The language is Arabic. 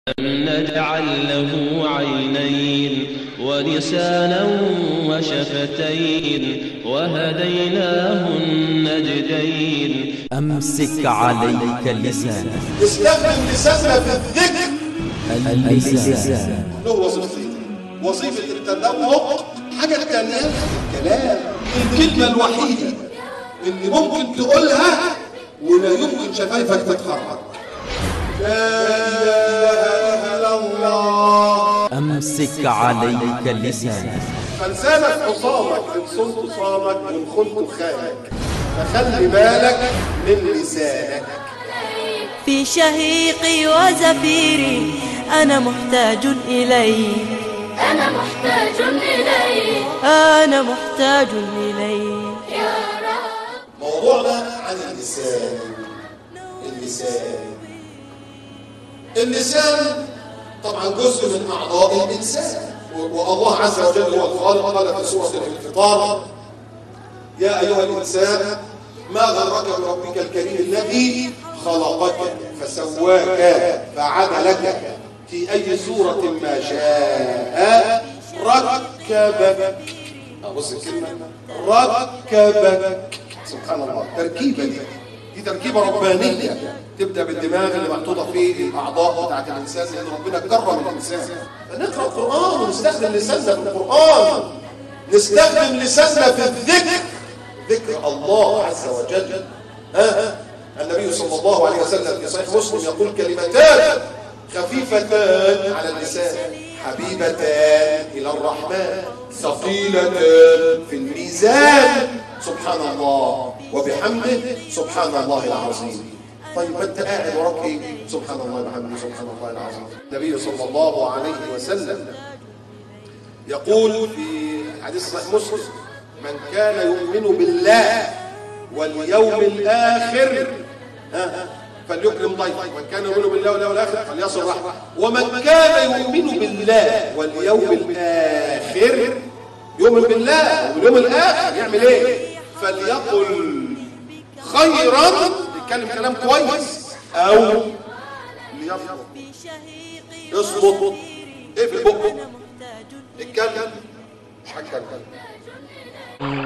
ألم نجعل له عينين ولسانا وشفتين وهديناه النجدين. أمسك عليك اللسان. استخدم لساننا في الذكر. اللسان له وظيفتين: وظيفة التذوق، حاجة تانية الكلام. الكلمة الوحيدة اللي ممكن تقولها ولا يمكن شفايفك تتحرك: لا إله إلا الله. أمسك عليك اللسان. فلسانك حصانك، إن صنت صامك وإن خنت خانك، فخلي بالك من لسانك. في شهيقي وزفيري أنا محتاج إليك، أنا محتاج إليك، أنا محتاج إليك يا رب. موضوعنا عن اللسان. اللسان طبعا جزء من أعضاء الإنسان، والله عز وجل هو الخالق. قال في سورة الانفطار: يا أيها الإنسان ما غرك بربك الكريم الذي خلقك فسواك فعدلك في أي صورة ما شاء ركبك. بص الكلمة ركبك، سبحان الله. تركيبة دي تركيبة ربانية تبدأ بالدماغ اللي محطوطة فيه الأعضاء بتاعت الإنسان، لأن ربنا كرم الإنسان. فنقرأ القرآن ونستخدم لساننا في القرآن، نستخدم لساننا في الذكر، ذكر الله عز وجل. النبي صلى الله عليه وسلم في صحيح مسلم يقول: كلمتان خفيفتان على اللسان حبيبتان إلى الرحمن ثقيلتان في الميزان، سبحان الله وبحمده سبحان الله العظيم. طيب ما انت قاعد وراك ايه؟ سبحان الله وبحمده سبحان الله العظيم. النبي صلى الله عليه وسلم يقول في حديث صحيح مسلم: من كان يؤمن بالله واليوم الآخر فليكرم ضيفه، من كان يؤمن بالله واليوم الآخر فليصل رحمه، ومن كان يؤمن بالله واليوم الآخر، يؤمن بالله واليوم الآخر، يعمل ايه؟ فليقل خيرا، يتكلم كلام كويس، أو ليصمت، يصمت، اقفل بقه، اتكلم، مش هتكلم.